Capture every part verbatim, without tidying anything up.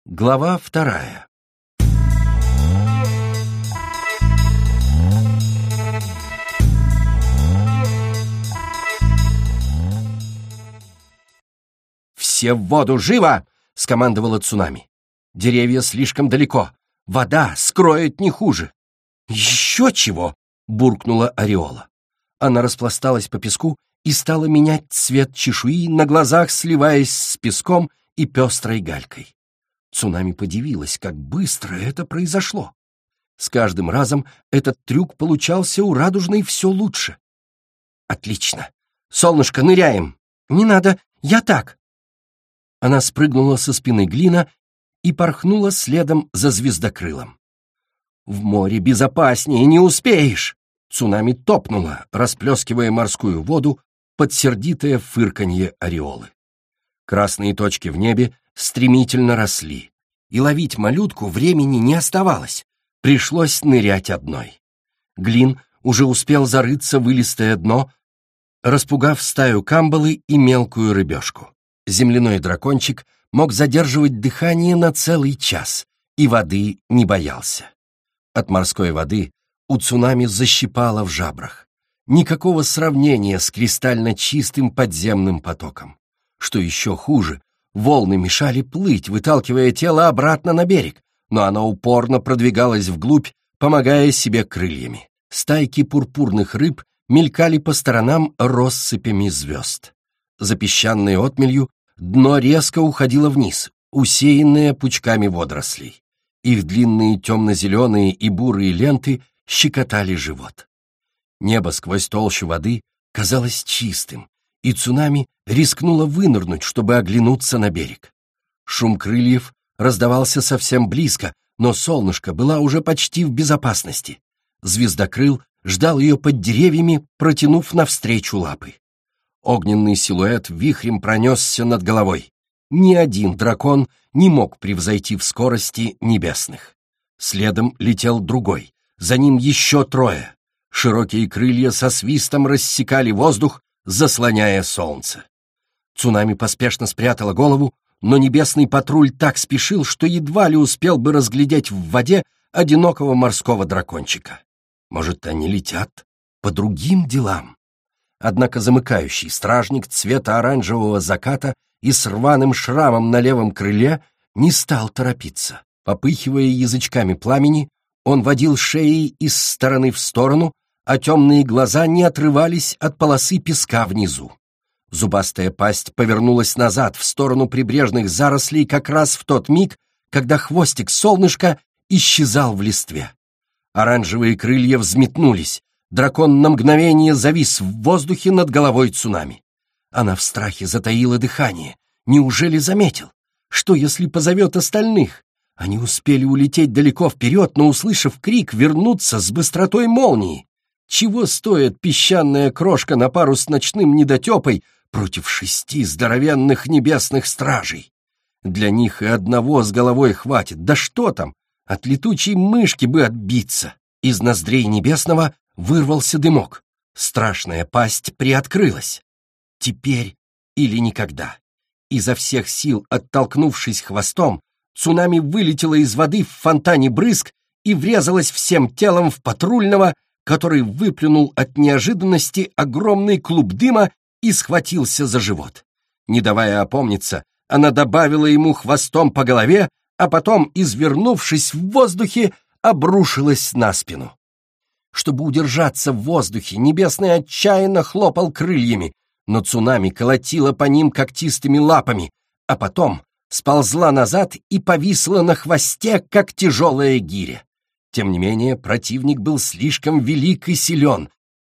Глава вторая. «Все в воду! Живо!» — скомандовала цунами. «Деревья слишком далеко. Вода скроет не хуже». «Еще чего!» — буркнула Ореола. Она распласталась по песку и стала менять цвет чешуи, на глазах сливаясь с песком и пестрой галькой. Цунами подивилась, как быстро это произошло. С каждым разом этот трюк получался у Радужной все лучше. «Отлично! Солнышко, ныряем!» «Не надо, я так!» Она спрыгнула со спины Глина и порхнула следом за Звездокрылом. «В море безопаснее, не успеешь!» Цунами топнула, расплескивая морскую воду под сердитое фырканье Ореолы. Красные точки в небе стремительно росли, и ловить малютку времени не оставалось, пришлось нырять одной. Глин уже успел зарыться в илистое дно, распугав стаю камбалы и мелкую рыбешку. Земляной дракончик мог задерживать дыхание на целый час, и воды не боялся. От морской воды у цунами защипало в жабрах. Никакого сравнения с кристально чистым подземным потоком. Что еще хуже, волны мешали плыть, выталкивая тело обратно на берег, но она упорно продвигалась вглубь, помогая себе крыльями. Стайки пурпурных рыб мелькали по сторонам россыпями звезд. За песчаной отмелью дно резко уходило вниз, усеянное пучками водорослей. Их длинные темно-зеленые и бурые ленты щекотали живот. Небо сквозь толщу воды казалось чистым, и цунами рискнула вынырнуть, чтобы оглянуться на берег. Шум крыльев раздавался совсем близко, но солнышко была уже почти в безопасности. Звездокрыл ждал ее под деревьями, протянув навстречу лапы. Огненный силуэт вихрем пронесся над головой. Ни один дракон не мог превзойти в скорости небесных. Следом летел другой, за ним еще трое. Широкие крылья со свистом рассекали воздух, заслоняя солнце. Цунами поспешно спрятала голову, но небесный патруль так спешил, что едва ли успел бы разглядеть в воде одинокого морского дракончика. Может, они летят по другим делам? Однако замыкающий стражник цвета оранжевого заката и с рваным шрамом на левом крыле не стал торопиться. Попыхивая язычками пламени, он водил шеей из стороны в сторону, а темные глаза не отрывались от полосы песка внизу. Зубастая пасть повернулась назад, в сторону прибрежных зарослей, как раз в тот миг, когда хвостик солнышка исчезал в листве. Оранжевые крылья взметнулись, дракон на мгновение завис в воздухе над головой цунами. Она в страхе затаила дыхание. Неужели заметил? Что, если позовет остальных? Они успели улететь далеко вперед, но, услышав крик, вернуться с быстротой молнии. Чего стоит песчаная крошка на пару с ночным недотепой против шести здоровенных небесных стражей? Для них и одного с головой хватит. Да что там, от летучей мышки бы отбиться. Из ноздрей небесного вырвался дымок. Страшная пасть приоткрылась. Теперь или никогда. Изо всех сил оттолкнувшись хвостом, цунами вылетела из воды в фонтане брызг и врезалась всем телом в патрульного, который выплюнул от неожиданности огромный клуб дыма и схватился за живот. Не давая опомниться, она добавила ему хвостом по голове, а потом, извернувшись в воздухе, обрушилась на спину. Чтобы удержаться в воздухе, небесный отчаянно хлопал крыльями, но цунами колотила по ним когтистыми лапами, а потом сползла назад и повисла на хвосте, как тяжелая гиря. Тем не менее, противник был слишком велик и силен,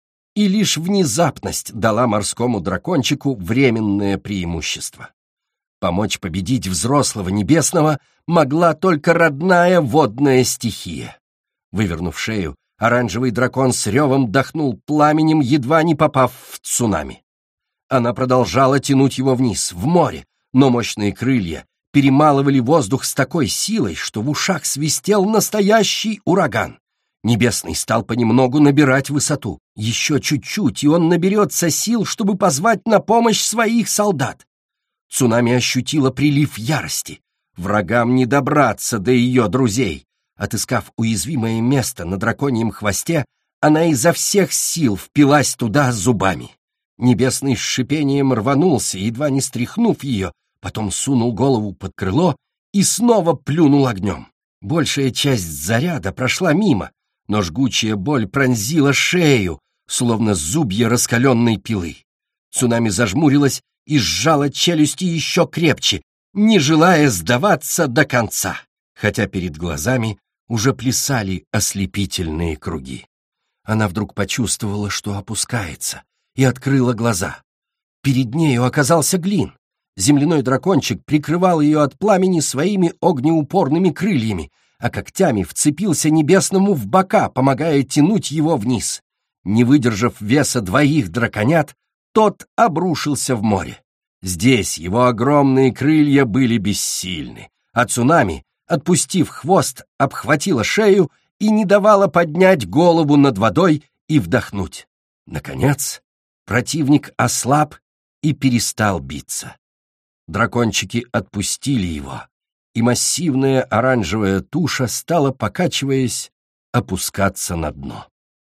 и лишь внезапность дала морскому дракончику временное преимущество. Помочь победить взрослого небесного могла только родная водная стихия. Вывернув шею, оранжевый дракон с ревом дохнул пламенем, едва не попав в цунами. Она продолжала тянуть его вниз, в море, но мощные крылья перемалывали воздух с такой силой, что в ушах свистел настоящий ураган. Небесный стал понемногу набирать высоту. Еще чуть-чуть, и он наберется сил, чтобы позвать на помощь своих солдат. Цунами ощутила прилив ярости. Врагам не добраться до ее друзей. Отыскав уязвимое место на драконьем хвосте, она изо всех сил впилась туда зубами. Небесный с шипением рванулся, едва не стряхнув ее, потом сунул голову под крыло и снова плюнул огнем. Большая часть заряда прошла мимо, но жгучая боль пронзила шею, словно зубья раскаленной пилы. Цунами зажмурилась и сжала челюсти еще крепче, не желая сдаваться до конца, хотя перед глазами уже плясали ослепительные круги. Она вдруг почувствовала, что опускается, и открыла глаза. Перед нею оказался Глин. Земляной дракончик прикрывал ее от пламени своими огнеупорными крыльями, а когтями вцепился небесному в бока, помогая тянуть его вниз. Не выдержав веса двоих драконят, тот обрушился в море. Здесь его огромные крылья были бессильны, а Цунами, отпустив хвост, обхватила шею и не давала поднять голову над водой и вдохнуть. Наконец, противник ослаб и перестал биться. Дракончики отпустили его, и массивная оранжевая туша стала, покачиваясь, опускаться на дно.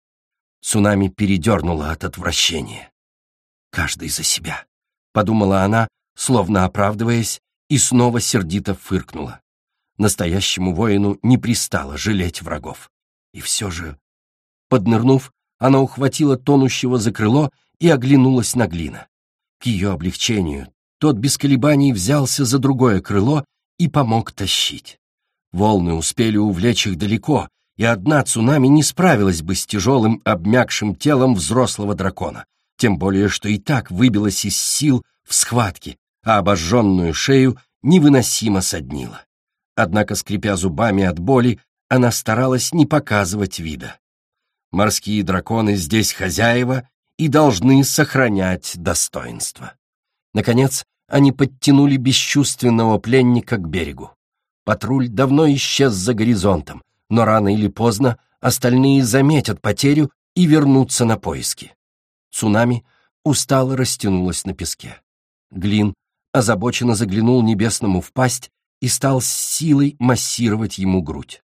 Цунами передернула от отвращения. «Каждый за себя», — подумала она, словно оправдываясь, и снова сердито фыркнула. Настоящему воину не пристало жалеть врагов. И все же, поднырнув, она ухватила тонущего за крыло и оглянулась на Глина. К ее облегчению тот без колебаний взялся за другое крыло и помог тащить. Волны успели увлечь их далеко, и одна Цунами не справилась бы с тяжелым обмякшим телом взрослого дракона, тем более что и так выбилась из сил в схватке, а обожженную шею невыносимо соднила. Однако, скрипя зубами от боли, она старалась не показывать вида. Морские драконы здесь хозяева и должны сохранять достоинство. Наконец, они подтянули бесчувственного пленника к берегу. Патруль давно исчез за горизонтом, но рано или поздно остальные заметят потерю и вернутся на поиски. Цунами устало растянулась на песке. Глин озабоченно заглянул небесному в пасть и стал с силой массировать ему грудь.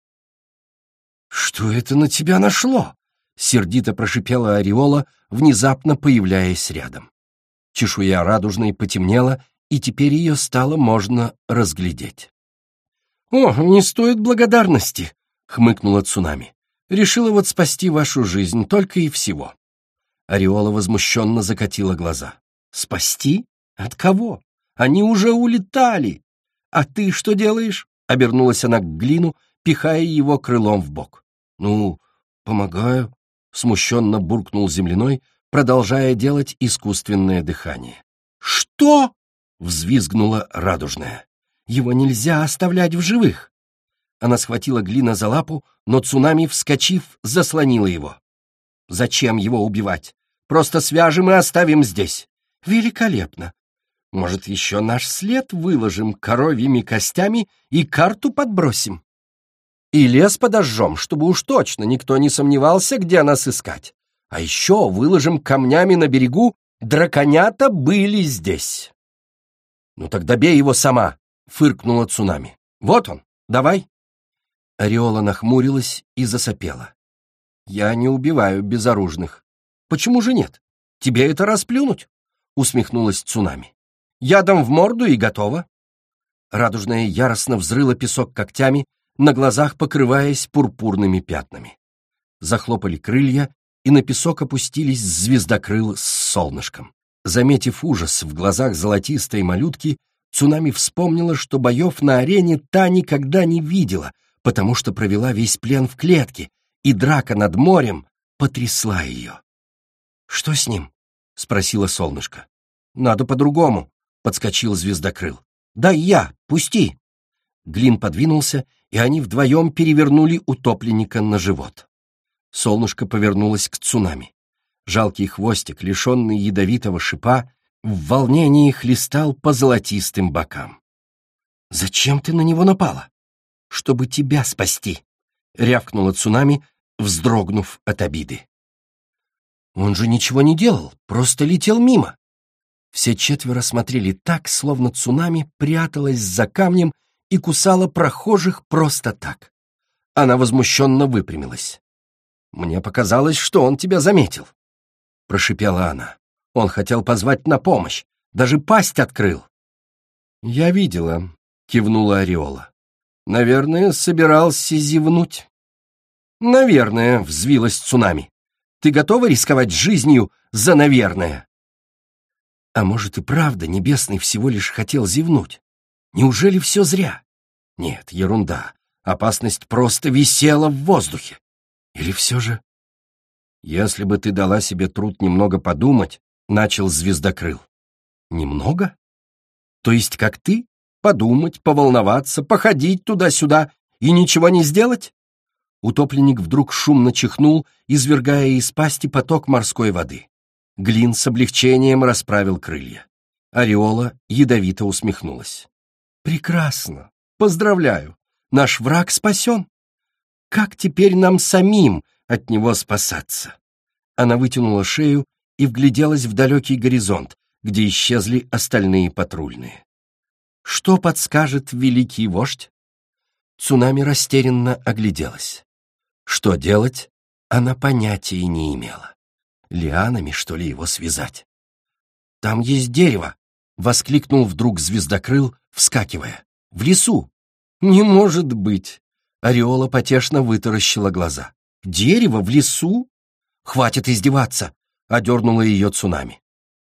«Что это на тебя нашло?» — сердито прошипела Ореола, внезапно появляясь рядом. Чешуя радужной потемнела, и теперь ее стало можно разглядеть. «О, не стоит благодарности!» — хмыкнула Цунами. «Решила вот спасти вашу жизнь, только и всего». Ореола возмущенно закатила глаза. «Спасти? От кого? Они уже улетали! А ты что делаешь?» — обернулась она к Глину, пихая его крылом в бок. «Ну, помогаю», — смущенно буркнул земляной, продолжая делать искусственное дыхание. «Что?» — взвизгнула радужная. «Его нельзя оставлять в живых!» Она схватила Глина за лапу, но Цунами, вскочив, заслонила его. «Зачем его убивать? Просто свяжем и оставим здесь». «Великолепно! Может, еще наш след выложим коровьими костями и карту подбросим? И лес подожжем, чтобы уж точно никто не сомневался, где нас искать. А еще выложим камнями на берегу, драконята были здесь». «Ну тогда бей его сама», — фыркнула Цунами. «Вот он, давай». Ореола нахмурилась и засопела. «Я не убиваю безоружных». «Почему же нет? Тебе это расплюнуть?» — усмехнулась Цунами. «Ядом в морду и готово». Радужная яростно взрыла песок когтями, на глазах покрываясь пурпурными пятнами. Захлопали крылья, и на песок опустились звездокрыл с солнышком. Заметив ужас в глазах золотистой малютки, Цунами вспомнила, что боев на арене та никогда не видела, потому что провела весь плен в клетке, и драка над морем потрясла ее. «Что с ним?» — спросила солнышко. «Надо по-другому», — подскочил звездокрыл. «Дай я, пусти!» Глин подвинулся, и они вдвоем перевернули утопленника на живот. Солнышко повернулось к Цунами. Жалкий хвостик, лишенный ядовитого шипа, в волнении хлестал по золотистым бокам. «Зачем ты на него напала?» «Чтобы тебя спасти», — рявкнула Цунами, вздрогнув от обиды. «Он же ничего не делал, просто летел мимо». Все четверо смотрели так, словно Цунами пряталась за камнем и кусала прохожих просто так. Она возмущенно выпрямилась. «Мне показалось, что он тебя заметил», — прошипела она. «Он хотел позвать на помощь, даже пасть открыл». «Я видела», — кивнула Ореола. «Наверное, собирался зевнуть». «Наверное», — взвилась Цунами. «Ты готова рисковать жизнью за «наверное»?» А может и правда Небесный всего лишь хотел зевнуть? Неужели все зря? Нет, ерунда. Опасность просто висела в воздухе. Или все же... «Если бы ты дала себе труд немного подумать», — начал Звездокрыл. «Немного? То есть как ты? Подумать, поволноваться, походить туда-сюда и ничего не сделать?» Утопленник вдруг шумно чихнул, извергая из пасти поток морской воды. Глин с облегчением расправил крылья. Ореола ядовито усмехнулась. «Прекрасно! Поздравляю! Наш враг спасен! Как теперь нам самим от него спасаться?» Она вытянула шею и вгляделась в далекий горизонт, где исчезли остальные патрульные. «Что подскажет великий вождь?» Цунами растерянно огляделась. Что делать, она понятия не имела. Лианами, что ли, его связать? «Там есть дерево!» — воскликнул вдруг Звездокрыл, вскакивая. «В лесу!» «Не может быть!» — Ореола потешно вытаращила глаза. «Дерево в лесу? Хватит издеваться!» — одернула ее Цунами.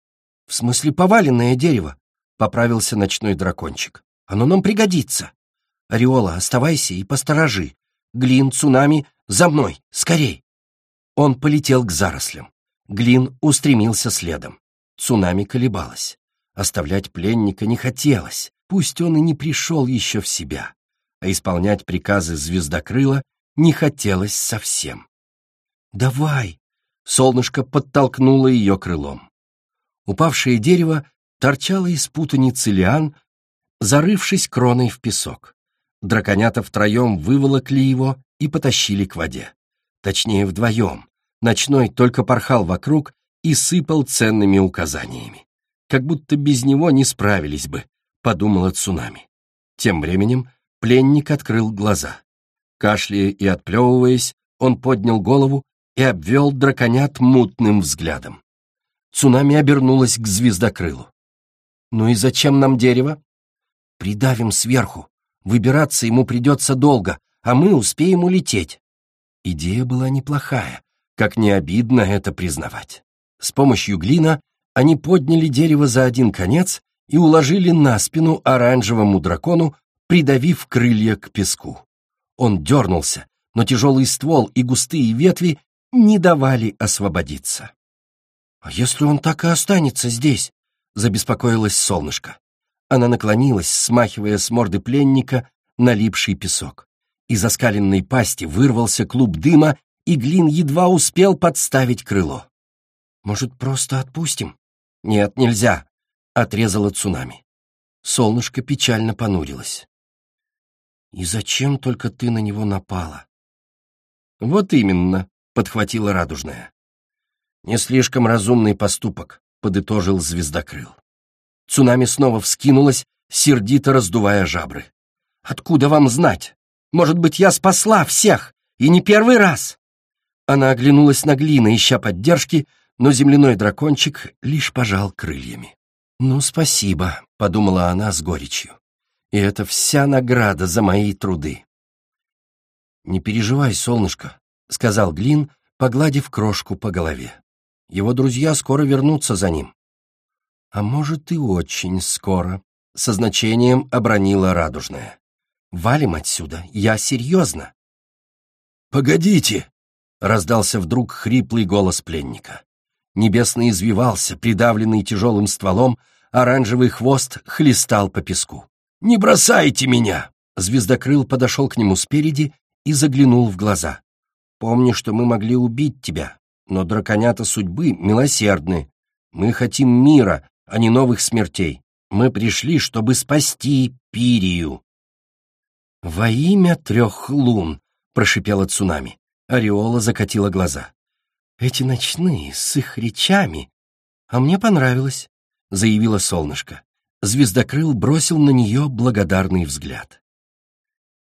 «В смысле поваленное дерево?» — поправился ночной дракончик. «Оно нам пригодится. Ореола, оставайся и посторожи. Глин, Цунами, за мной, скорей!» Он полетел к зарослям. Глин устремился следом. Цунами колебалась. Оставлять пленника не хотелось, пусть он и не пришел еще в себя, а исполнять приказы Звездокрыла не хотелось совсем. «Давай!» — солнышко подтолкнуло ее крылом. Упавшее дерево торчало из путаницы лиан, зарывшись кроной в песок. Драконята втроем выволокли его и потащили к воде. Точнее, вдвоем. Ночной только порхал вокруг и сыпал ценными указаниями. Как будто без него не справились бы, подумала Цунами. Тем временем пленник открыл глаза. Кашляя и отплевываясь, он поднял голову и обвел драконят мутным взглядом. Цунами обернулась к Звездокрылу. «Ну и зачем нам дерево?» «Придавим сверху. Выбираться ему придется долго, а мы успеем улететь». Идея была неплохая, как не обидно это признавать. С помощью Глина они подняли дерево за один конец и уложили на спину оранжевому дракону, придавив крылья к песку. Он дернулся, но тяжелый ствол и густые ветви не давали освободиться. «А если он так и останется здесь?» — забеспокоилась солнышко. Она наклонилась, смахивая с морды пленника налипший песок. Из оскаленной пасти вырвался клуб дыма, и Глин едва успел подставить крыло. «Может, просто отпустим?» «Нет, нельзя», — отрезала Цунами. Солнышко печально понурилось. «И зачем только ты на него напала?» «Вот именно», — подхватила Радужная. «Не слишком разумный поступок», — подытожил Звездокрыл. Цунами снова вскинулась, сердито раздувая жабры. «Откуда вам знать? Может быть, я спасла всех, и не первый раз?» Она оглянулась на Глина, ища поддержки, но земляной дракончик лишь пожал крыльями. «Ну, спасибо», — подумала она с горечью. «И это вся награда за мои труды». «Не переживай, солнышко», — сказал Глин, погладив крошку по голове. «Его друзья скоро вернутся за ним». «А может, и очень скоро», — со значением обронила Радужная. «Валим отсюда, я серьезно». «Погодите!» — раздался вдруг хриплый голос пленника. Небесный извивался, придавленный тяжелым стволом, оранжевый хвост хлестал по песку. «Не бросайте меня!» Звездокрыл подошел к нему спереди и заглянул в глаза. «Помни, что мы могли убить тебя, но драконята судьбы милосердны. Мы хотим мира, а не новых смертей. Мы пришли, чтобы спасти Пирию». «Во имя трех лун!» — прошипела Цунами. Ореола закатила глаза. «Эти ночные, с их речами...» «А мне понравилось», — заявила солнышко. Звездокрыл бросил на нее благодарный взгляд.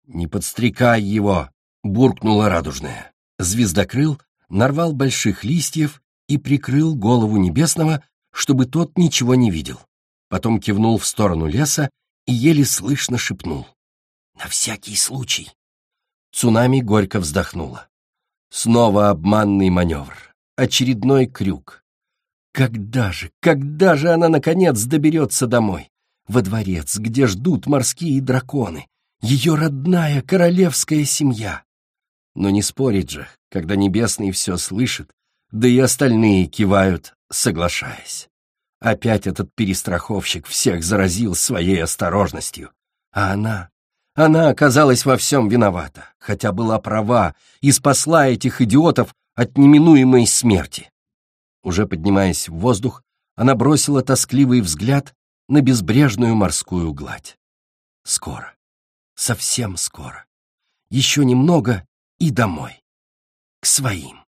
«Не подстрекай его!» — буркнула Радужная. Звездокрыл нарвал больших листьев и прикрыл голову Небесного, чтобы тот ничего не видел. Потом кивнул в сторону леса и еле слышно шепнул: «На всякий случай». Цунами горько вздохнула. Снова обманный маневр, очередной крюк. Когда же, когда же она, наконец, доберется домой? Во дворец, где ждут морские драконы, ее родная королевская семья. Но не спорить же, когда Небесный все слышит, да и остальные кивают, соглашаясь. Опять этот перестраховщик всех заразил своей осторожностью. А она, она оказалась во всем виновата, хотя была права и спасла этих идиотов от неминуемой смерти. Уже поднимаясь в воздух, она бросила тоскливый взгляд на безбрежную морскую гладь. Скоро, совсем скоро, еще немного и домой, к своим.